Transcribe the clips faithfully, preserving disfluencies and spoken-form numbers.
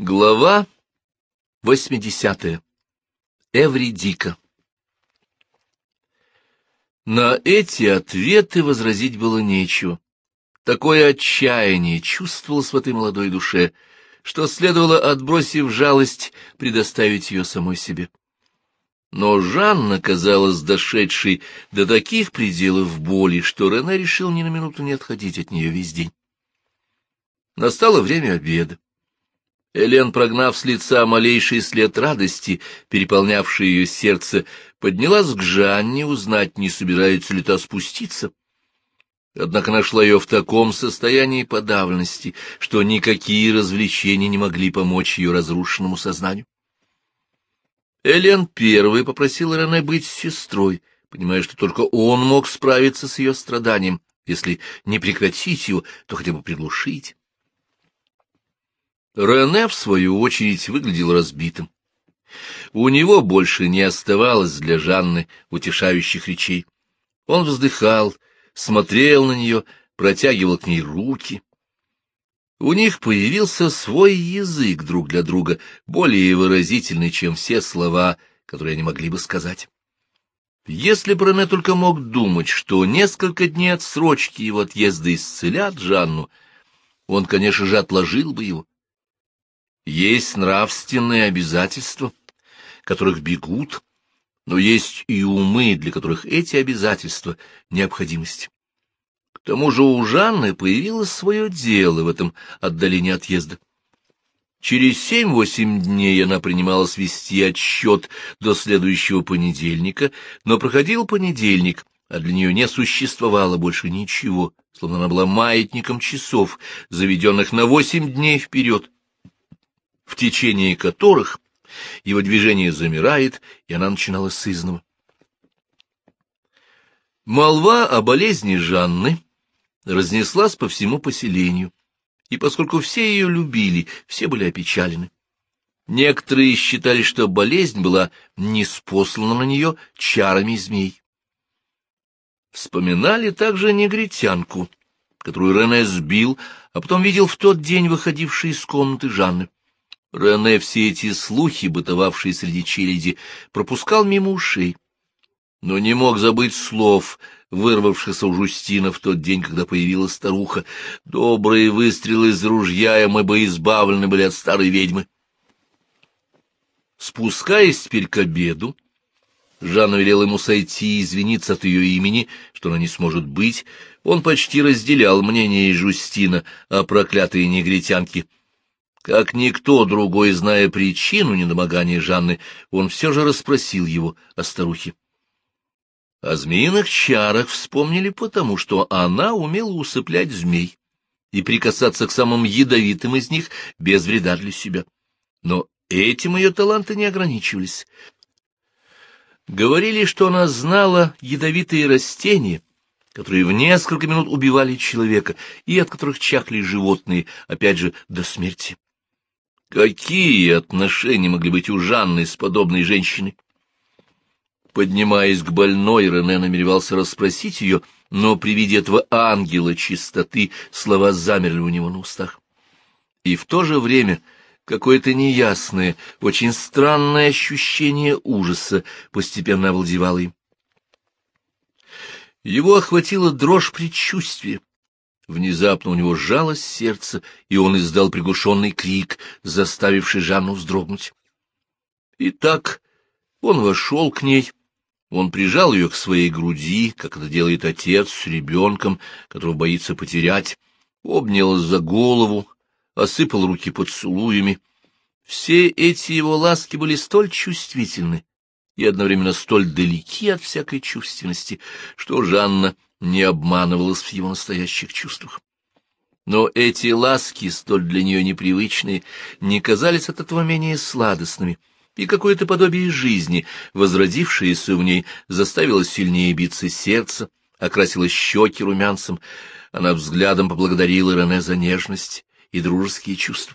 Глава восьмидесятая. Эвридика. На эти ответы возразить было нечего. Такое отчаяние чувствовалось в этой молодой душе, что следовало, отбросив жалость, предоставить ее самой себе. Но Жанна казалась дошедшей до таких пределов боли, что Рене решил ни на минуту не отходить от нее весь день. Настало время обеда. Элен, прогнав с лица малейший след радости, переполнявший ее сердце, поднялась к Жанне узнать, не собирается ли та спуститься. Однако нашла ее в таком состоянии подавленности, что никакие развлечения не могли помочь ее разрушенному сознанию. Элен первой попросила Рене быть сестрой, понимая, что только он мог справиться с ее страданием, если не прекратить его, то хотя бы приглушить. Рене, в свою очередь, выглядел разбитым. У него больше не оставалось для Жанны утешающих речей. Он вздыхал, смотрел на нее, протягивал к ней руки. У них появился свой язык друг для друга, более выразительный, чем все слова, которые они могли бы сказать. Если бы Рене только мог думать, что несколько дней отсрочки его отъезда исцелят Жанну, он, конечно же, отложил бы его. Есть нравственные обязательства, которых бегут, но есть и умы, для которых эти обязательства — необходимость. К тому же у Жанны появилось свое дело в этом отдалении отъезда. Через семь-восемь дней она принималась вести отсчет до следующего понедельника, но проходил понедельник, а для нее не существовало больше ничего, словно она была маятником часов, заведенных на восемь дней вперед, в течение которых его движение замирает, и она начинала сызнова. Молва о болезни Жанны разнеслась по всему поселению, и поскольку все ее любили, все были опечалены. Некоторые считали, что болезнь была ниспослана на нее чарами змей. Вспоминали также негритянку, которую Рене сбил, а потом видел в тот день выходившей из комнаты Жанны. Рене все эти слухи, бытовавшие среди челяди, пропускал мимо ушей, но не мог забыть слов, вырвавшихся у Жустина в тот день, когда появилась старуха. «Добрые выстрелы из ружья, и мы бы избавлены были от старой ведьмы». Спускаясь теперь к обеду, Жанна велела ему сойти и извиниться от ее имени, что она не сможет быть. Он почти разделял мнение Жустина о проклятой негритянке. Как никто другой, зная причину недомогания Жанны, он все же расспросил его о старухе. О змеиных чарах вспомнили потому, что она умела усыплять змей и прикасаться к самым ядовитым из них без вреда для себя. Но этим ее таланты не ограничивались. Говорили, что она знала ядовитые растения, которые в несколько минут убивали человека и от которых чахли животные, опять же, до смерти. Какие отношения могли быть у Жанны с подобной женщиной? Поднимаясь к больной, Рене намеревался расспросить ее, но при виде этого ангела чистоты слова замерли у него на устах. И в то же время какое-то неясное, очень странное ощущение ужаса постепенно овладевало им. Его охватила дрожь предчувствия. Внезапно у него сжалось сердце, и он издал приглушенный крик, заставивший Жанну вздрогнуть. Итак, он вошел к ней, он прижал ее к своей груди, как это делает отец с ребенком, которого боится потерять, обнял за голову, осыпал руки поцелуями. Все эти его ласки были столь чувствительны и одновременно столь далеки от всякой чувственности, что Жанна не обманывалась в его настоящих чувствах. Но эти ласки, столь для нее непривычные, не казались от этого менее сладостными, и какое-то подобие жизни, возродившееся в ней, заставило сильнее биться сердце, окрасило щеки румянцем. Она взглядом поблагодарила Рене за нежность и дружеские чувства.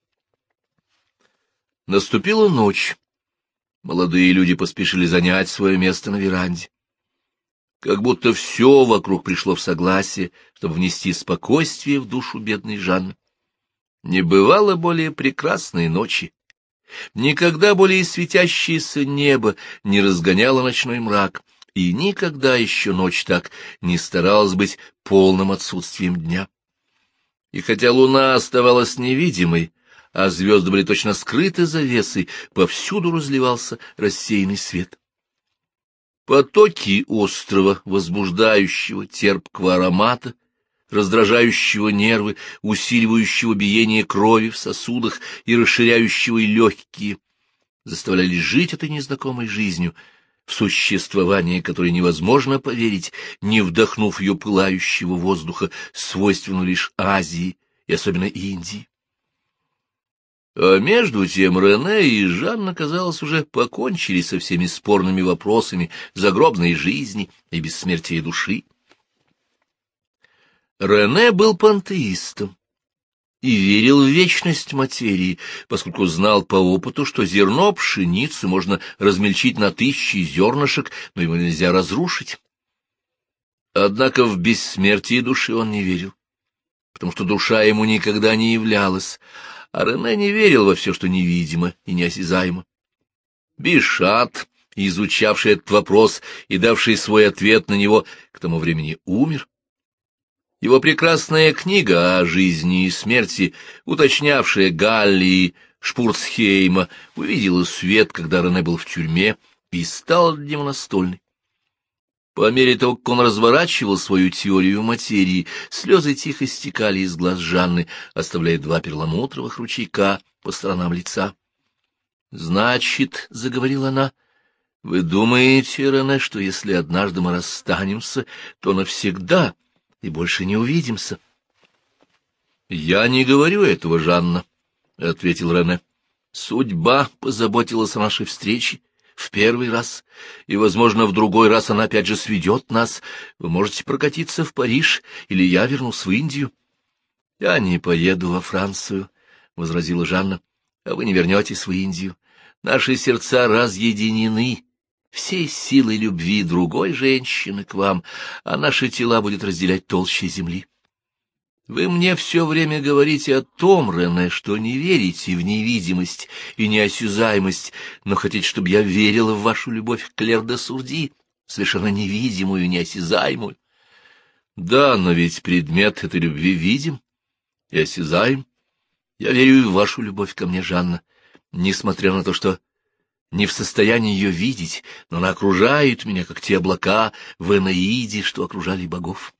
Наступила ночь. Молодые люди поспешили занять свое место на веранде. Как будто все вокруг пришло в согласие, чтобы внести спокойствие в душу бедной Жанны. Не бывало более прекрасной ночи. Никогда более светящееся небо не разгоняло ночной мрак, и никогда еще ночь так не старалась быть полным отсутствием дня. И хотя луна оставалась невидимой, а звезды были точно скрыты завесой, повсюду разливался рассеянный свет. Потоки острова, возбуждающего терпкого аромата, раздражающего нервы, усиливающего биение крови в сосудах и расширяющего легкие, заставляли жить этой незнакомой жизнью, в существование которой невозможно поверить, не вдохнув ее пылающего воздуха, свойственного лишь Азии и особенно Индии. А между тем Рене и Жанна, казалось, уже покончили со всеми спорными вопросами загробной жизни и бессмертия души. Рене был пантеистом и верил в вечность материи, поскольку знал по опыту, что зерно пшеницы можно размельчить на тысячи зернышек, но его нельзя разрушить. Однако в бессмертие души он не верил, потому что душа ему никогда не являлась, а Рене не верил во все, что невидимо и неосязаемо. Бишат, изучавший этот вопрос и давший свой ответ на него, к тому времени умер. Его прекрасная книга о жизни и смерти, уточнявшая Галли и Шпурцхейма, увидела свет, когда Рене был в тюрьме, и стала для него настольной. По мере того, как он разворачивал свою теорию материи, слезы тихо стекали из глаз Жанны, оставляя два перламутровых ручейка по сторонам лица. — Значит, — заговорила она, — вы думаете, Рене, что если однажды мы расстанемся, то навсегда и больше не увидимся? — Я не говорю этого, Жанна, — ответил Рене. — Судьба позаботилась о нашей встрече в первый раз, и, возможно, в другой раз она опять же сведет нас. Вы можете прокатиться в Париж, или я вернусь в Индию. — Я не поеду во Францию, — возразила Жанна, — а вы не вернетесь в Индию. Наши сердца разъединены всей силой любви другой женщины к вам, а наши тела будет разделять толще земли. Вы мне все время говорите о том, Рене, что не верите в невидимость и неосязаемость, но хотите, чтобы я верила в вашу любовь к Клэр де Сурди, совершенно невидимую и неосязаемую. Да, но ведь предмет этой любви видим и осязаем. Я верю и в вашу любовь ко мне, Жанна, несмотря на то, что не в состоянии ее видеть, но она окружает меня, как те облака в Энеиде, что окружали богов.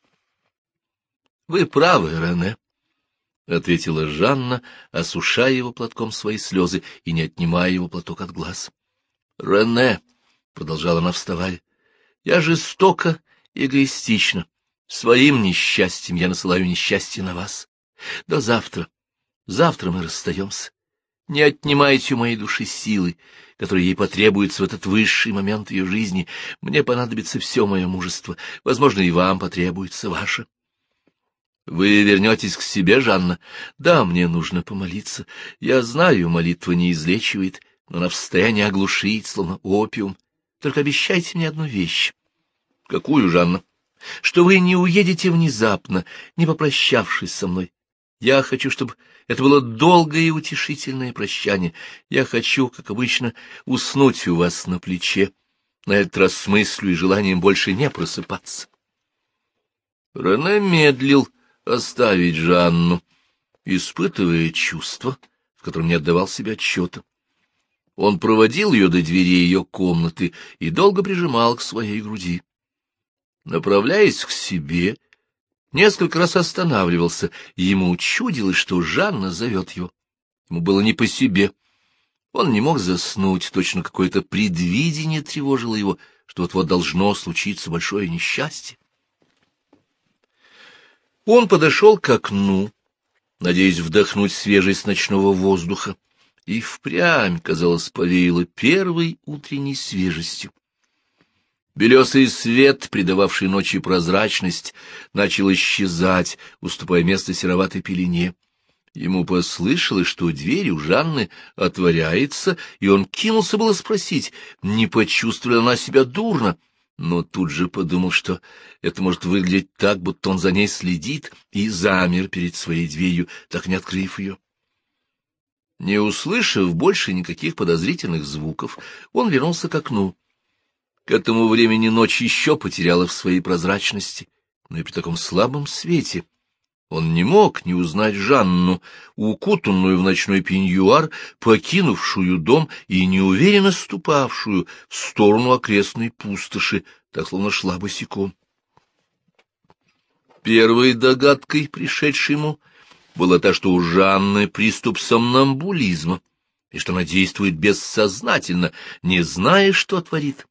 — Вы правы, Рене, — ответила Жанна, осушая его платком свои слезы и не отнимая его платок от глаз. — Рене, — продолжала она, вставая, — я жестоко, эгоистична. Своим несчастьем я насылаю несчастье на вас. До завтра. Завтра мы расстаемся. Не отнимайте у моей души силы, которые ей потребуются в этот высший момент ее жизни. Мне понадобится все мое мужество. Возможно, и вам потребуется ваше. Вы вернетесь к себе, Жанна? Да, мне нужно помолиться. Я знаю, молитва не излечивает, но она в состоянии оглушить, словно опиум. Только обещайте мне одну вещь. Какую, Жанна? Что вы не уедете внезапно, не попрощавшись со мной. Я хочу, чтобы это было долгое и утешительное прощание. Я хочу, как обычно, уснуть у вас на плече. На этот раз с мыслью и желанием больше не просыпаться. Рене медлил оставить Жанну, испытывая чувство, в котором не отдавал себе отчета. Он проводил ее до двери ее комнаты и долго прижимал к своей груди. Направляясь к себе, несколько раз останавливался, и ему чудилось, что Жанна зовет его. Ему было не по себе. Он не мог заснуть, точно какое-то предвидение тревожило его, что вот-вот должно случиться большое несчастье. Он подошел к окну, надеясь вдохнуть свежесть ночного воздуха, и впрямь, казалось, повеяло первой утренней свежестью. Белесый свет, придававший ночи прозрачность, начал исчезать, уступая место сероватой пелене. Ему послышалось, что дверь у Жанны отворяется, и он кинулся было спросить, не почувствовала она себя дурно. но тут же подумал, что это может выглядеть так, будто он за ней следит, и замер перед своей дверью, так не открыв ее. Не услышав больше никаких подозрительных звуков, он вернулся к окну. К этому времени ночь еще потеряла в своей прозрачности, но и при таком слабом свете он не мог не узнать Жанну, укутанную в ночной пеньюар, покинувшую дом и неуверенно ступавшую в сторону окрестной пустоши, так словно шла босиком. Первой догадкой, пришедшей ему, была та, что у Жанны приступ сомнамбулизма, и что она действует бессознательно, не зная, что творит.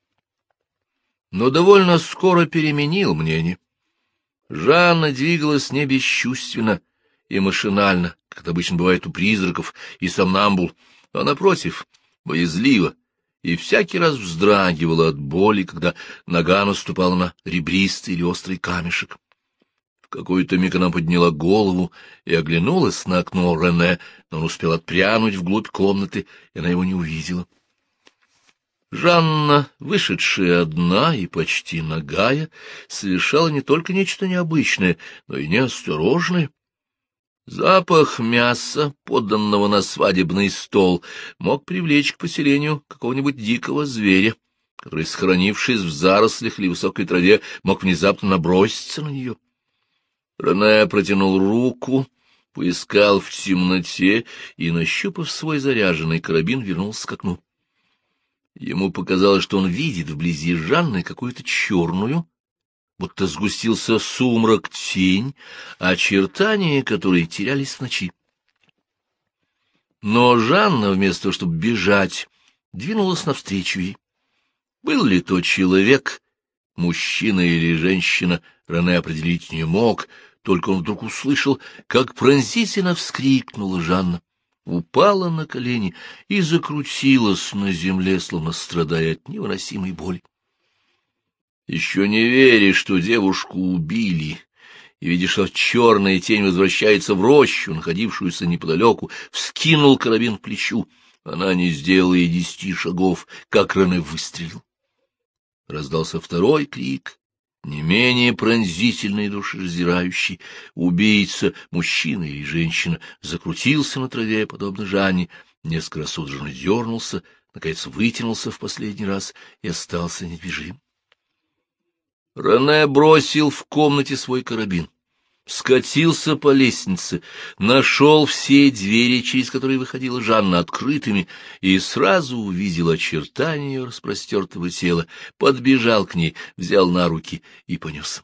Но довольно скоро переменил мнение. Жанна двигалась не бесчувственно и машинально, как обычно бывает у призраков и сомнамбул, а, напротив, боязливо, и всякий раз вздрагивала от боли, когда нога наступала на ребристый или острый камешек. В какой-то миг она подняла голову и оглянулась на окно Рене, но он успел отпрянуть вглубь комнаты, и она его не увидела. Жанна, вышедшая одна и почти нагая, совершала не только нечто необычное, но и неосторожное. Запах мяса, поданного на свадебный стол, мог привлечь к поселению какого-нибудь дикого зверя, который, схоронившись в зарослях или высокой траве, мог внезапно наброситься на нее. Рене протянул руку, поискал в темноте и, нащупав свой заряженный карабин, вернулся к окну. Ему показалось, что он видит вблизи Жанны какую-то черную, будто сгустился сумрак, тень, очертания которой терялись в ночи. Но Жанна, вместо того, чтобы бежать, двинулась навстречу ей. Был ли то человек, мужчина или женщина, Рене определить не мог, только он вдруг услышал, как пронзительно вскрикнула Жанна, упала на колени и закрутилась на земле, словно страдая от невыносимой боли. Еще не веря, что девушку убили, и видя, что черная тень возвращается в рощу, находившуюся неподалеку, вскинул карабин к плечу. Она не сделала и десяти шагов, как Рене выстрелил. Раздался второй крик, не менее пронзительный и душераздирающий. Убийца, мужчина или женщина, закрутился на траве, подобно Жанне, несколько раз судорожно дернулся, наконец вытянулся в последний раз и остался недвижим. Рене бросил в комнате свой карабин, скатился по лестнице, нашел все двери, через которые выходила Жанна, открытыми, и сразу увидел очертания ее распростертого тела, подбежал к ней, взял на руки и понес.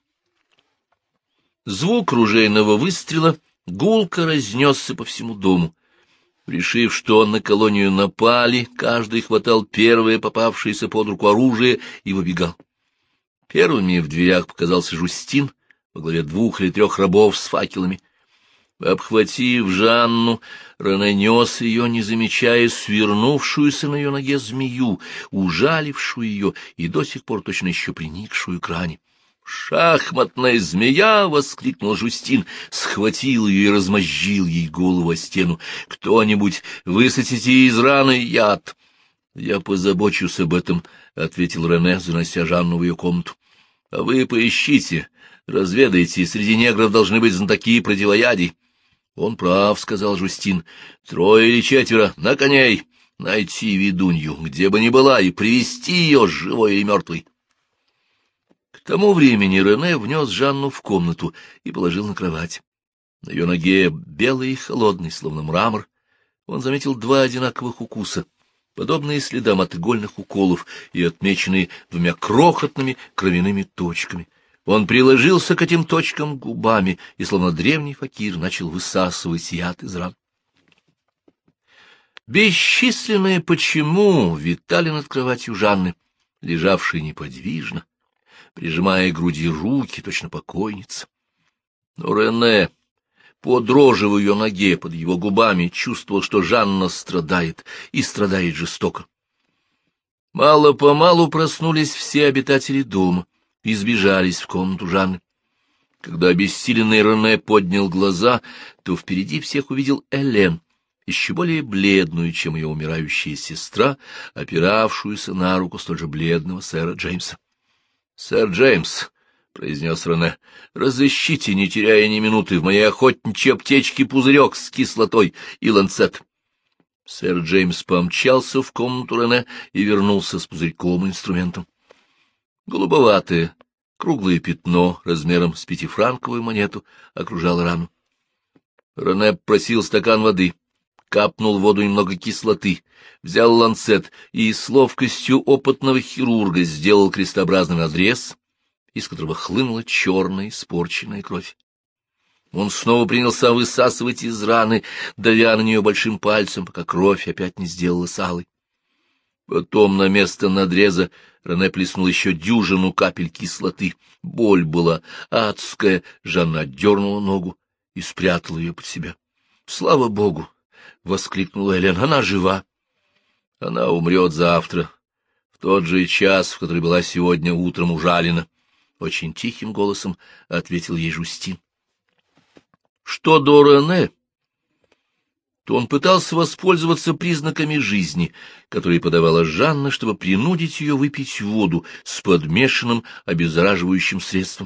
Звук ружейного выстрела гулко разнесся по всему дому. Решив, что на колонию напали, каждый хватал первое попавшееся под руку оружие и выбегал. Первыми в дверях показался Жюстин во главе двух или трех рабов с факелами. Обхватив Жанну, Рене нес ее, не замечая свернувшуюся на ее ноге змею, ужалившую ее и до сих пор точно еще приникшую к ране. «Шахматная змея!» — воскликнул Жюстин, схватил ее и размозжил ей голову о стену. «Кто-нибудь высосите из раны яд!» «Я позабочусь об этом», — ответил Рене, занося Жанну в ее комнату. — А вы поищите, разведайте, среди негров должны быть знатоки противоядий. — Он прав, — сказал Жюстин. — Трое или четверо, на коней, найти ведунью, где бы ни была, и привести ее, живой или мертвой. К тому времени Рене внес Жанну в комнату и положил на кровать. На ее ноге, белый и холодный, словно мрамор, он заметил два одинаковых укуса, подобные следам от игольных уколов и отмеченные двумя крохотными кровяными точками. Он приложился к этим точкам губами и, словно древний факир, начал высасывать яд из ран. Бесчисленные «почему» витали над кроватью Жанны, лежавшей неподвижно, прижимая к груди руки, точно покойница. Но Рене, по дрожи в ее ноге, под его губами, чувствовал, что Жанна страдает, и страдает жестоко. Мало-помалу проснулись все обитатели дома и сбежались в комнату Жанны. Когда обессиленный Рене поднял глаза, то впереди всех увидел Элен, еще более бледную, чем ее умирающая сестра, опиравшуюся на руку столь же бледного сэра Джеймса. — Сэр Джеймс, — произнес Рене, — разыщите, не теряя ни минуты, в моей охотничьей аптечке пузырек с кислотой и ланцет. Сэр Джеймс помчался в комнату Рене и вернулся с пузырьком и инструментом. Голубоватое, круглое пятно размером с пятифранковую монету окружало рану. Рене просил стакан воды, капнул в воду немного кислоты, взял ланцет и с ловкостью опытного хирурга сделал крестообразный надрез, из которого хлынула черная испорченная кровь. Он снова принялся высасывать из раны, давя на нее большим пальцем, пока кровь опять не сделалась алой. Потом на место надреза Рене плеснул еще дюжину капель кислоты. Боль была адская, Жанна отдернула ногу и спрятала ее под себя. — Слава Богу! — воскликнула Элен. — Она жива. — Она умрет завтра, в тот же час, в который была сегодня утром ужалена. — очень тихим голосом ответил ей Жюстин. Что до Рене, то он пытался воспользоваться признаками жизни, которые подавала Жанна, чтобы принудить ее выпить воду с подмешанным обеззараживающим средством.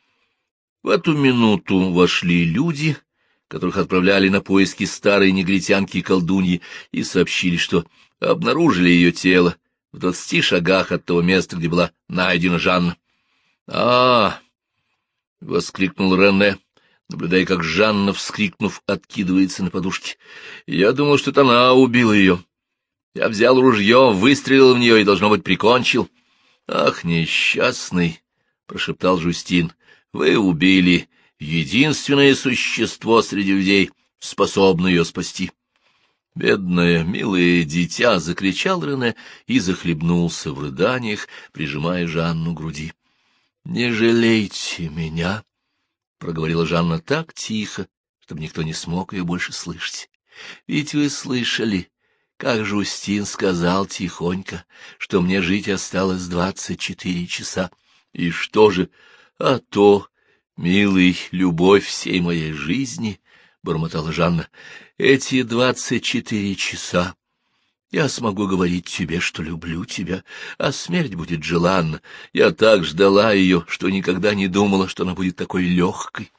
В эту минуту вошли люди, которых отправляли на поиски старой негритянки-колдуньи, и сообщили, что обнаружили ее тело в двадцати шагах от того места, где была найдена Жанна. — А! — воскликнул Рене, наблюдая, как Жанна, вскрикнув, откидывается на подушке. — Я думал, что это она убила ее. Я взял ружье, выстрелил в нее и, должно быть, прикончил. — Ах, несчастный! — прошептал Жюстин. — Вы убили единственное существо среди людей, способное ее спасти. — Бедное, милое дитя! — закричал Рене и захлебнулся в рыданиях, прижимая Жанну к груди. — Не жалейте меня! — проговорила Жанна так тихо, чтобы никто не смог ее больше слышать. — Ведь вы слышали, как Жюстин сказал тихонько, что мне жить осталось двадцать четыре часа. И что же? А то, милый, любовь всей моей жизни, — бормотала Жанна, — эти двадцать четыре часа я смогу говорить тебе, что люблю тебя, а смерть будет желанна. Я так ждала ее, что никогда не думала, что она будет такой легкой.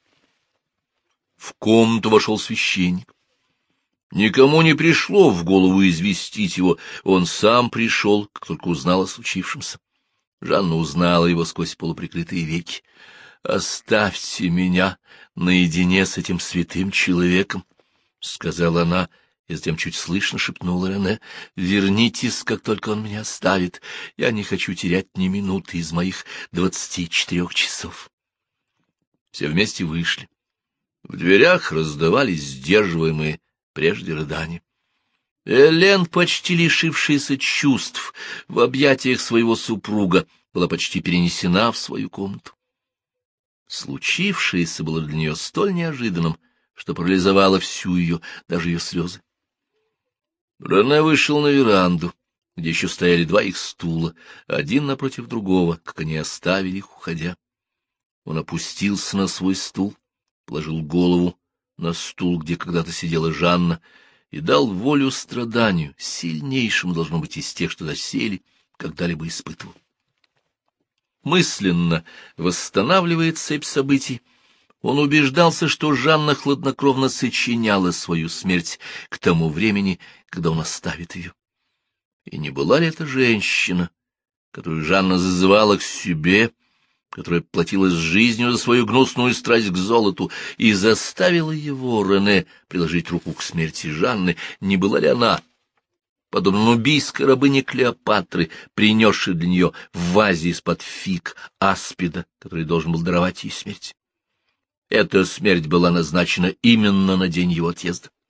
В комнату вошел священник. Никому не пришло в голову известить его, он сам пришел, как только узнал о случившемся. Жанна узнала его сквозь полуприкрытые веки. — Оставьте меня наедине с этим святым человеком, — сказала она, и затем чуть слышно шепнула Рене: — вернитесь, как только он меня оставит. Я не хочу терять ни минуты из моих двадцати четырех часов. Все вместе вышли. В дверях раздавались сдерживаемые прежде рыдания. Элен, почти лишившаяся чувств в объятиях своего супруга, была почти перенесена в свою комнату. Случившееся было для нее столь неожиданным, что парализовало всю ее, даже ее слезы. Рене вышел на веранду, где еще стояли два их стула, один напротив другого, как они оставили их, уходя. Он опустился на свой стул, положил голову на стул, где когда-то сидела Жанна, и дал волю страданию, сильнейшему, должно быть, из тех, что доселе когда-либо испытывал. Мысленно восстанавливая цепь событий, он убеждался, что Жанна хладнокровно сочиняла свою смерть к тому времени, когда он оставит ее. И не была ли это женщина, которую Жанна зазывала к себе, которая платилась жизнью за свою гнусную страсть к золоту и заставила его, Рене, приложить руку к смерти Жанны? Не была ли она, подобно нубийской рабыне Клеопатры, принесшей для нее в вазе из-под фиг аспида, который должен был даровать ей смерть? Эта смерть была назначена именно на день его отъезда.